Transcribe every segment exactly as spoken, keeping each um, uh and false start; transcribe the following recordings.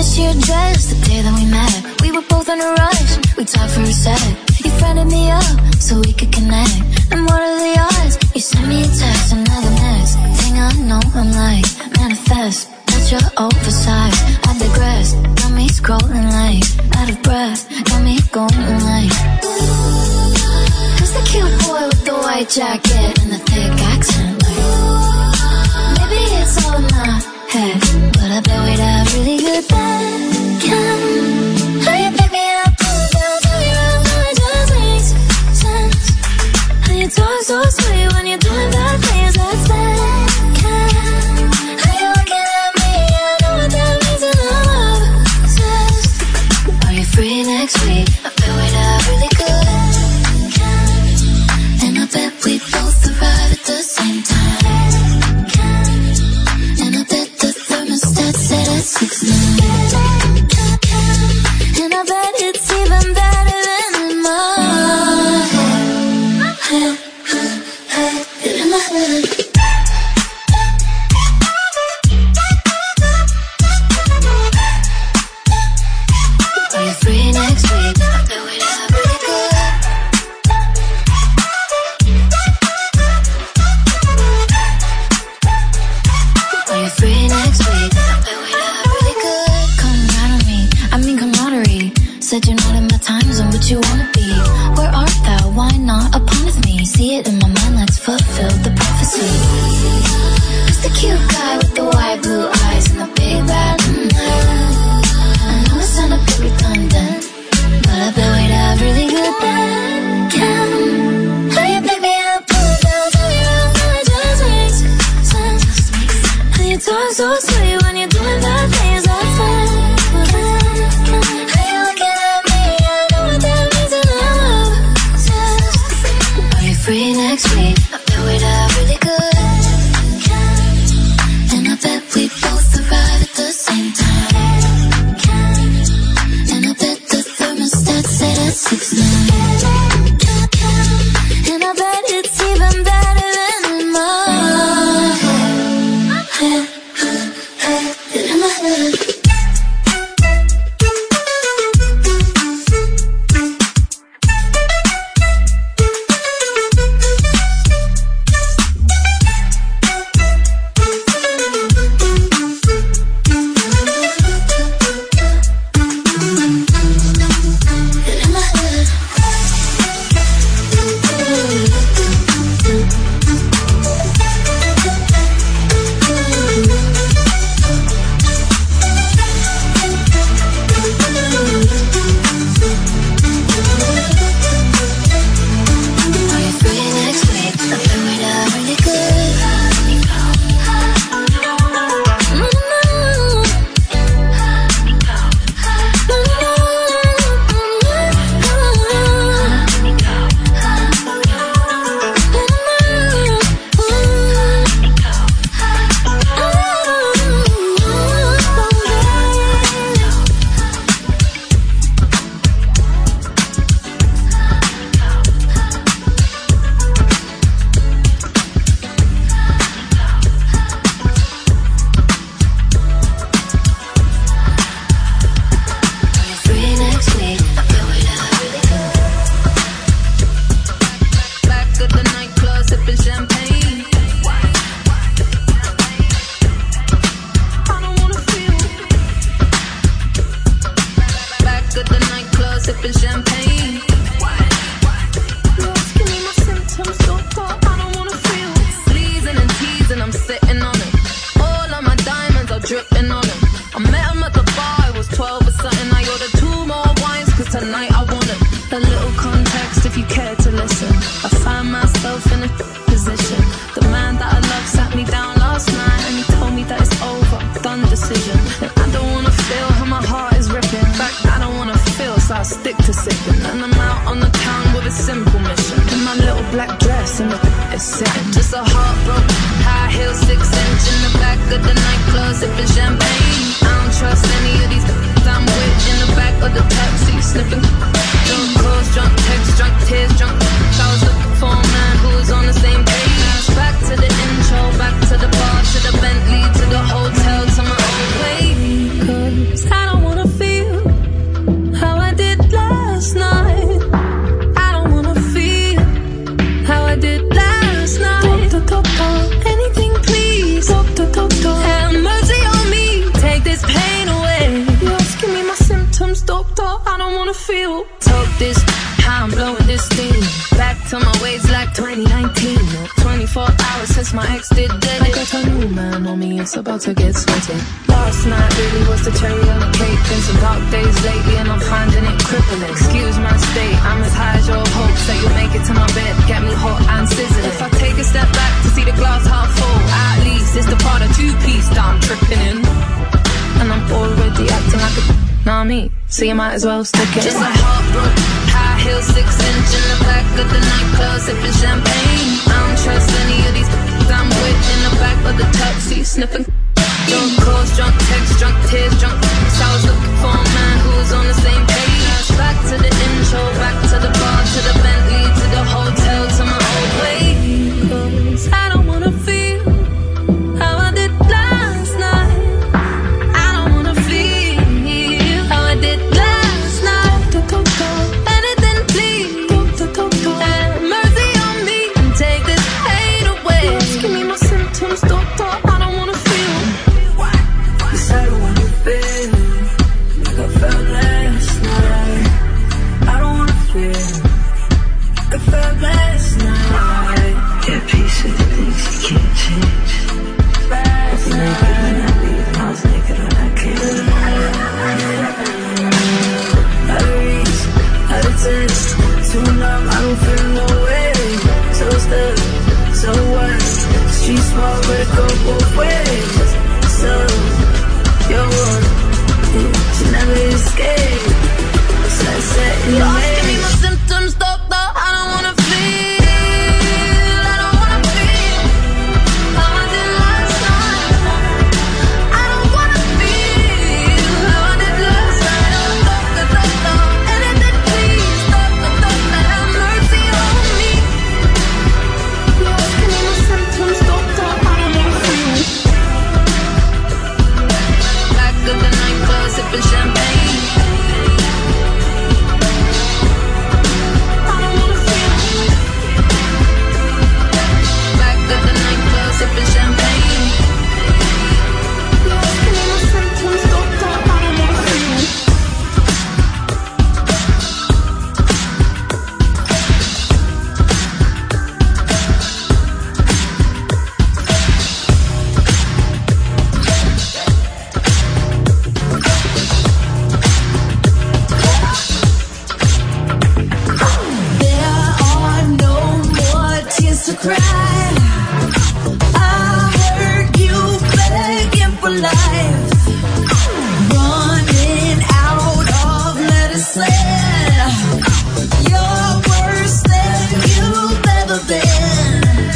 finished your dress the day that we met. We were both in a rush, we talked for a sec. You friended me up so we could connect. And what are the odds? You sent me a text, another next thing I know, I'm like, manifest. That you're oversized, I digress. Got me scrolling like, out of breath. Got me going like, who's the cute boy with the white jacket and the thick accent? Like, maybe it's all in my head, but I bet we'd have really good bacon. How you pick me up, pull me down, turn me around, now it just makes sense. How you talk so sweet when you're doing bad things, that's bacon. How you looking at me, I know what that means and I'm obsessed. Are you free next week? I bet we'd have really good bacon. And I bet we both arrive at the same time. And I bet the thermostat set at six nine. And I bet it's even better than in my head. In my head. Are you free next week? I bet we'd have really good. Are you free next week? I bet we'd have really good. Camaraderie, I mean camaraderie. Said you're not in my time zone, but you wanna be. Where art thou? Why not upon with me? See it in my mind, let's fulfill the prophecy. Who's the cute guy with the white blue eyes and the big bad mm-hmm. I know it sound a bit redundant, but I bet we'd have really good bacon. How you pick me up, pull me down, turn me around, now it just makes sense. How you talk so sweet when you're doing bad things, that's bacon. How you looking at me, I know what that means and I'm obsessed. Are you free next week? I bet we'd have really good bacon. And I bet we both arrive at the same time. And I bet the thermostat set at six nine. And I bet it's even better than in my head. In my head. Just a heartbroken, high heel, six inch in the back of the nightclub, sipping champagne. I don't trust any of these I'm with in the back of the taxi, sniffing. Drunk calls, drunk texts, drunk tears, drunk. I was looking for a man who was on the same page. Back to the intro, back to the bar, to the Bentley, to the hotel, to my own way. 'Cause I don't wanna feel. Talk this, how I'm blowing this steam. Back to my ways like twenty nineteen. twenty-four hours since my ex did dead. I got a new man on me, it's about to get sweaty. Last night really was the cherry on the cake. Been some dark days lately and I'm finding it crippling. Excuse my state, I'm as high as your hopes that you'll make it to my bed. Get me hot and sizzling. If I take a step back to see the glass half full, at least it's the part of two-piece that I'm tripping in. And I'm already acting like a nah me, so you might as well stick it. Just a heartbroken, high heel, six inch in the back of the nightclub, sipping champagne. I don't trust any of these I'm with in the back of the taxi, sniffing. Drunk calls, drunk texts, drunk tears, drunk. So I was looking for a man who was on the same page. Back to the intro, back to the bar, to the Bentley, to the hotel, to my old way. 'Cause I don't wanna feel how I did last night. I don't wanna feel how I did last night. Anything please, have mercy on me and take this pain away. Just give me my symptoms, doctor, I don't wanna feel. Yes, I don't wanna feel like I felt last night. I don't wanna feel like I felt last night. Yeah, peace with the things you can't change. Last night, naked when I leave, I was naked when I came. Out of reach, out of touch, too numb, I don't feel no way. So stuck, so what? Street small, but it go both ways. So, you're one, you never escape. Sunset in the maze. Give me my symptoms, doctor, I don't wanna feel. I don't wanna feel how I did last night. I don't wanna feel how I did last night. Doctor, doctor, anything please, doctor, doctor, have mercy on me. Just give me my symptoms, doctor, I don't wanna feel. Back of the nightclub, sipping champagne. I don't wanna feel. Back of the nightclub, sipping champagne. Just give me my symptoms, doctor, I don't wanna feel. There are no more tears to cry. I heard you begging for life, running out of medicine. You're worse than you've ever been.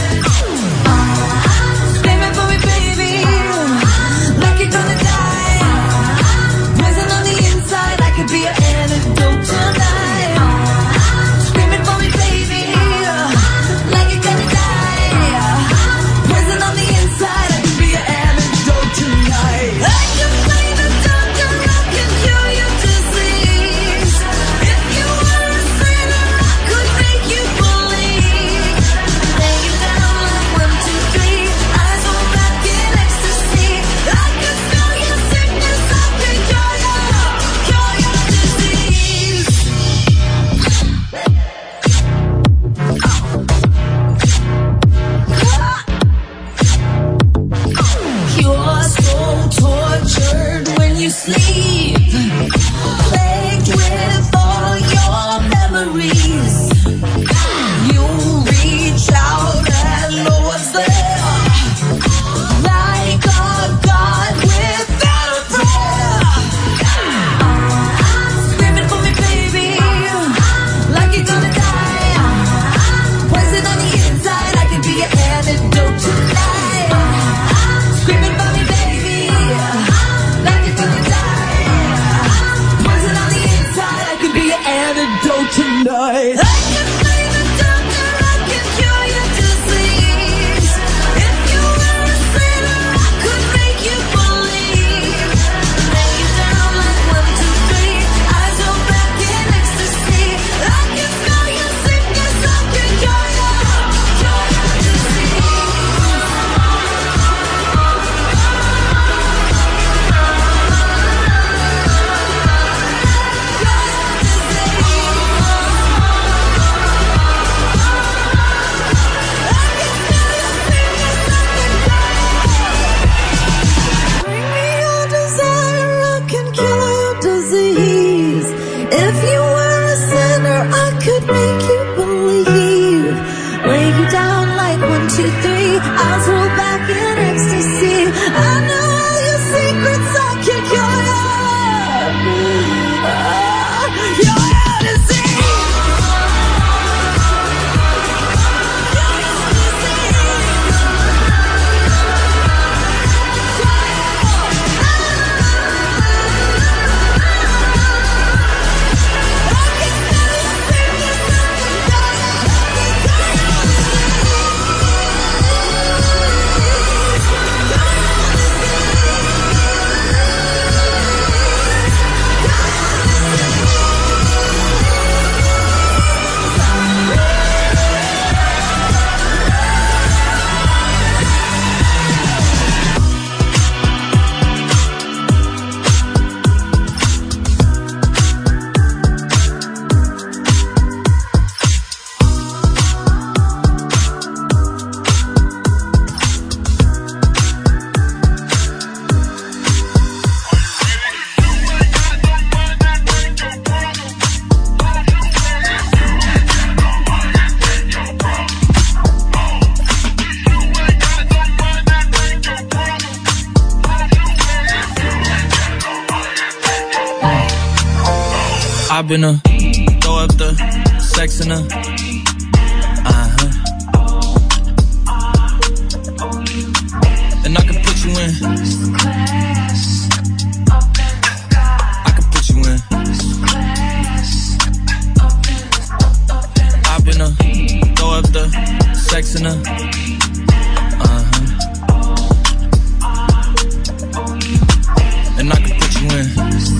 Screaming for me, baby, like you're gonna die. Poison on the inside, I could be an antidote tonight. Screaming for me, baby, like you're gonna die. Poison on the inside, I could be an antidote tonight. I can play the doctor, I can cure your disease. If you were a sinner, I could make you believe. Lay you down like one, two, three, eyes on back in ecstasy. I could spell your sickness, I could cure your, cure your disease. You're so tortured when you sleep, plagued with all your memories. You reach out and know what's there, like a god without a prayer. Screaming for me, baby, like you're gonna die. Poison on the inside, I could be your antidote tonight. Screaming for me, baby, like you're gonna die. I've been a throw up the sex in a uh-huh. And I can put you in. I can put you in. I've been a throw up the sex in a uh-huh. And I can put you in.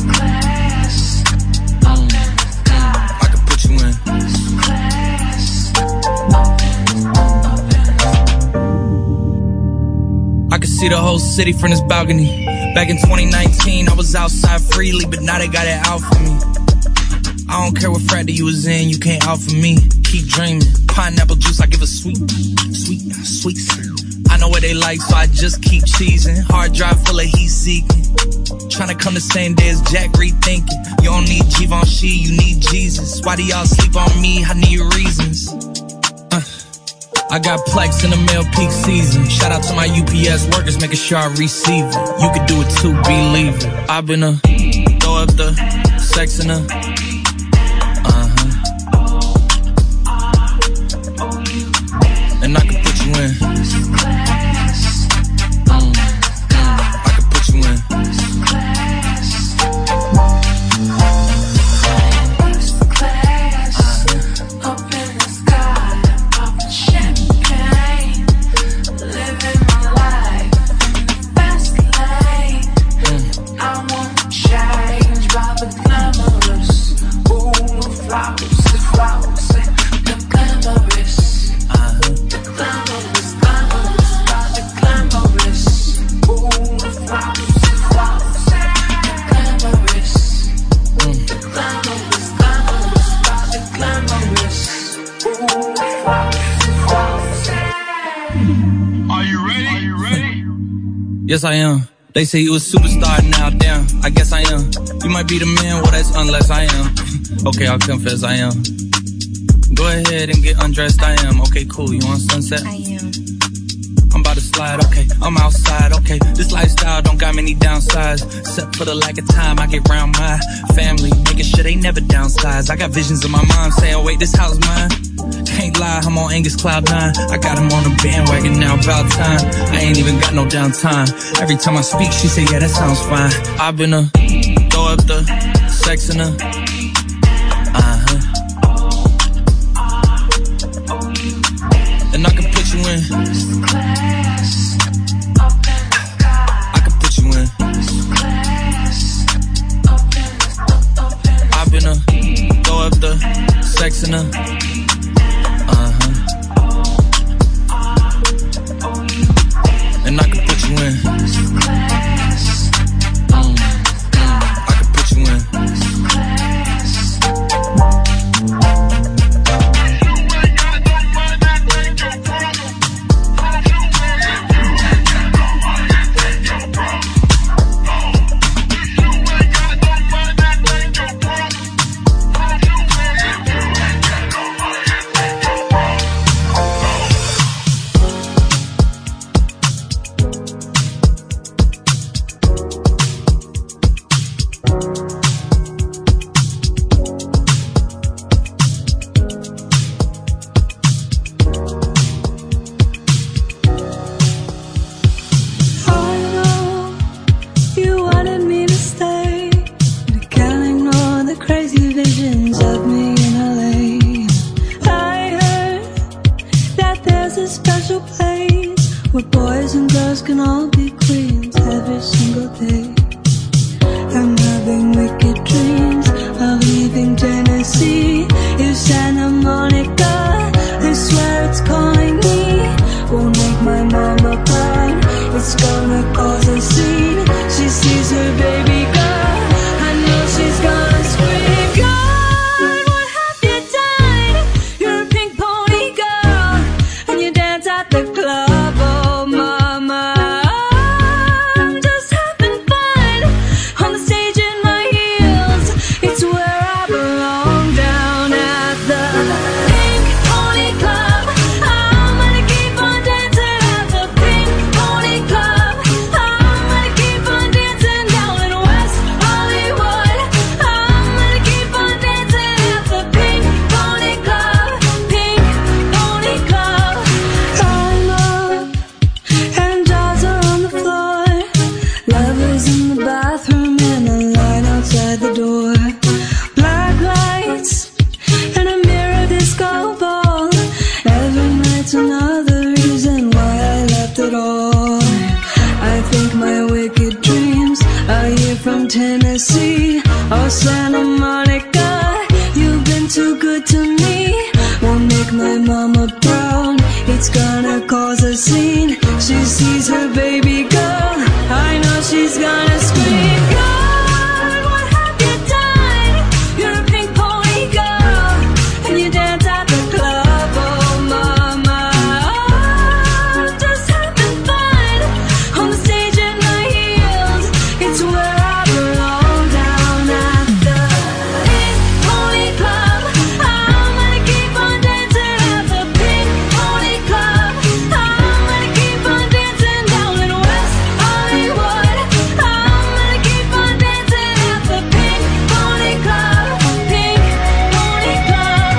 I can see the whole city from this balcony. Back in twenty nineteen, I was outside freely, but now they got it out for me. I don't care what frat you was in, you can't out for me. Keep dreaming, pineapple juice, I give a sweet, sweet, sweet, sweet. I know what they like, so I just keep cheesing. Hard drive full of heat seeking. Tryna come the same day as Jack, rethinking. You don't need Givenchy, you need Jesus. Why do y'all sleep on me? I need reasons. Uh. I got Plex in the mail peak season. Shout out to my U P S workers, making sure I receive it. You could do it too, believe it. I've been a throw up the sex in a uh-huh. And I can put you in. Mm, mm, I can put you in. Yes, I am. They say you a superstar now, damn, I guess I am. You might be the man, well that's unless I am. Okay, I'll confess I am. Go ahead and get undressed, I am. Okay, cool, you want sunset? I am. I'm about to slide, okay, I'm outside, okay. This lifestyle don't got many downsides, except for the lack of time I get around my family, making sure they never downsize. I got visions of my mom saying, wait, this house mine. Can't lie, I'm on Angus Cloud nine. I got him on the bandwagon now, about time. I ain't even got no downtime. Every time I speak, she say, yeah, that sounds fine. I've been a throw up the sex in a uh-huh. And I can put you in. I can put you in. I've been a throw up the sex in a uh-huh. And I can put you in. Mm, mm, I can put you in. Tennessee or Santa Monica. You've been too good to me. Won't make my mama proud. It's gonna cause a scene. She sees her baby girl. I know she's gonna scream. God, what have you done? You're a pink pony girl, and you dance at the club. Oh mama, I'm just having fun on the stage in my heels. It's where I belong, down at the Pink Pony Club. I'm gonna keep on dancing at the Pink Pony Club. I'm gonna keep on dancing down in West Hollywood. I'm gonna keep on dancing at the Pink Pony Club. Pink Pony Club.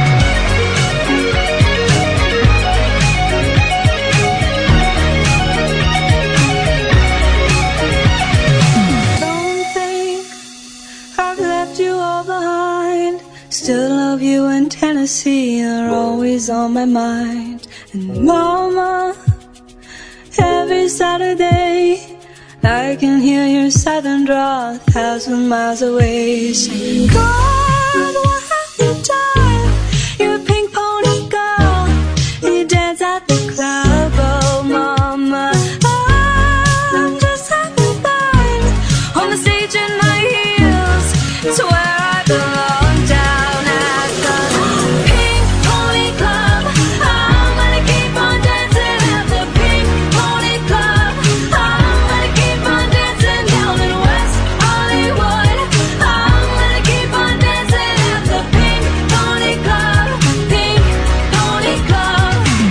Don't think I've left you all behind. Still love you in Tennessee. You're always on my mind. And mama, every Saturday I can hear your southern drawl a thousand miles away. Saying, God, what have you done? You're a pink pony girl, and you dance at the club. Oh mama, I'm just having fun on the stage in my heels. It's where I belong, down at the Pink Pony Club. I'm gonna keep on dancing at the Pink Pony Club. I'm gonna keep on dancing down in West Hollywood. I'm gonna keep on dancing at the Pink Pony Club. Pink Pony Club.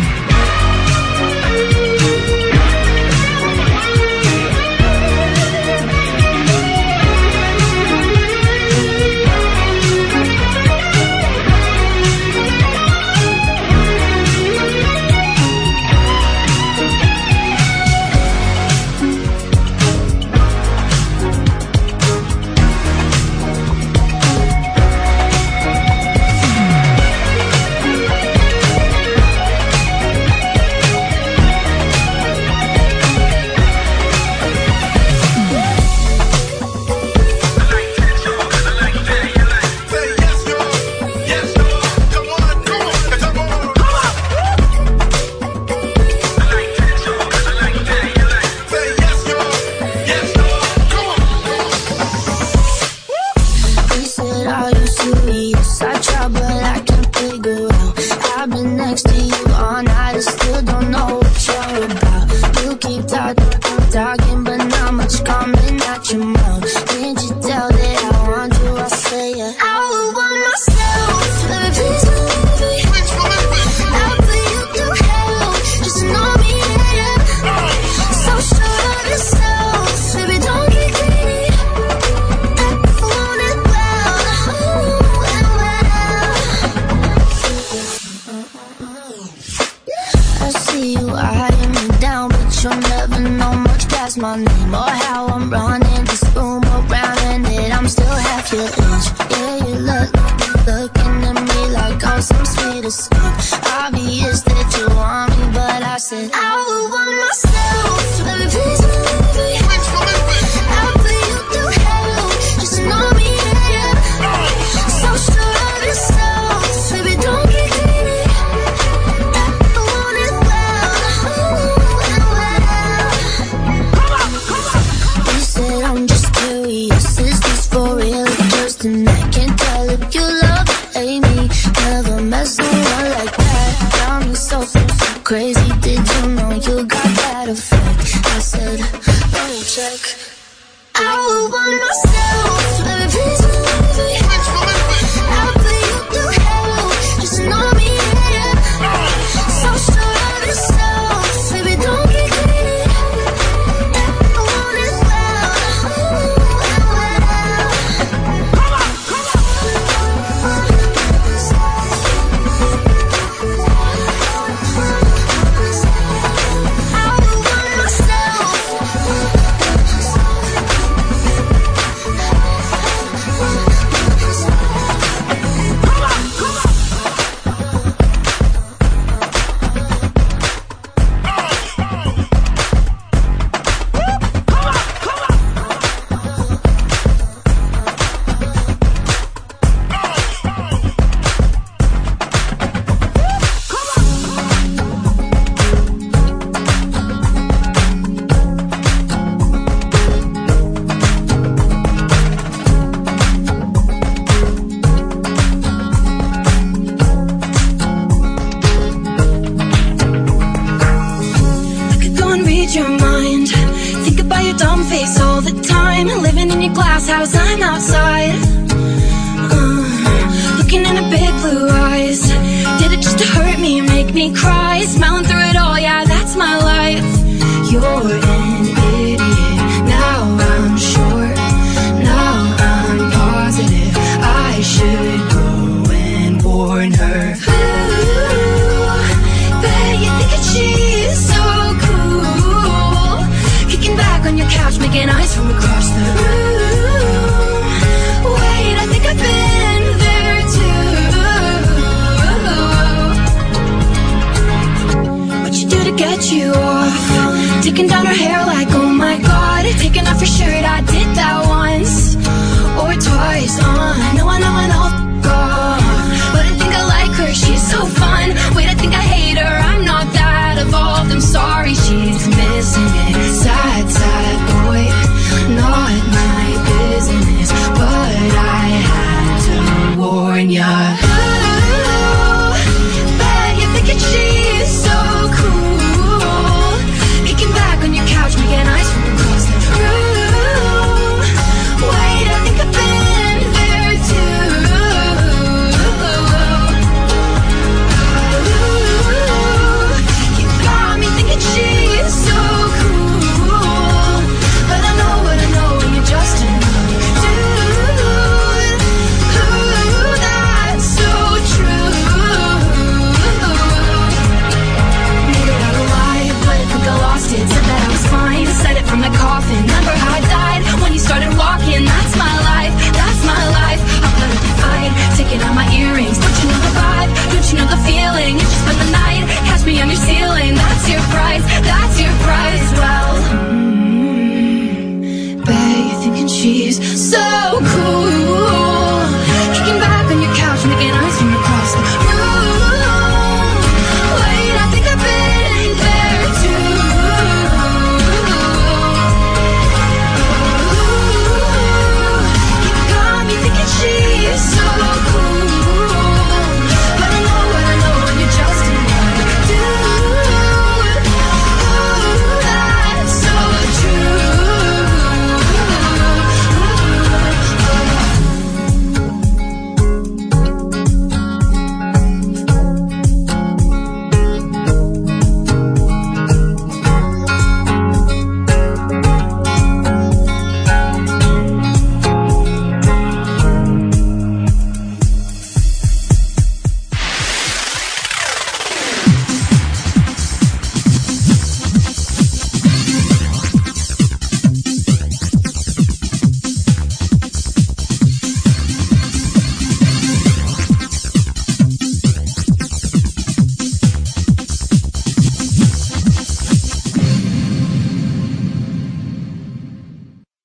He said, are you serious? I try, but I can't figure out. I've been next to you all night, I still don't know what you're about. You keep talking, talking, but not much coming out your mouth. Can't you tell that I want you? I say it. I would want myself, baby, please believe me. I'll put you through hell, just to know me, yeah. So sure of yourself, baby, don't get greedy. I want it well, well, well. I see you eyeing me down, but you'll never know much past my name or how I'm running this room around, and that I'm still half your age. Yeah, you look, looking at me like I'm some sweet escape. Obvious that you want me, but I said I would want myself, baby, please believe me. I'll put you through hell, just to know me, yeah. So sure of yourself, baby, don't get greedy. I want it well, well, well. You said I'm just curious, is this for real? Just tonight, can't tell if you love or hate me. Never mess around like that. Got me so, so, so crazy. Did you know you got that effect? I said, oh, check. I would want myself, baby, please believe me. I'll put you through hell, just to know me, yeah. So sure of yourself, baby, don't get greedy. I want it well, well, well. cause I'm outside, uh, looking in her big blue eyes. Did it just to hurt me and make me cry? Smiling through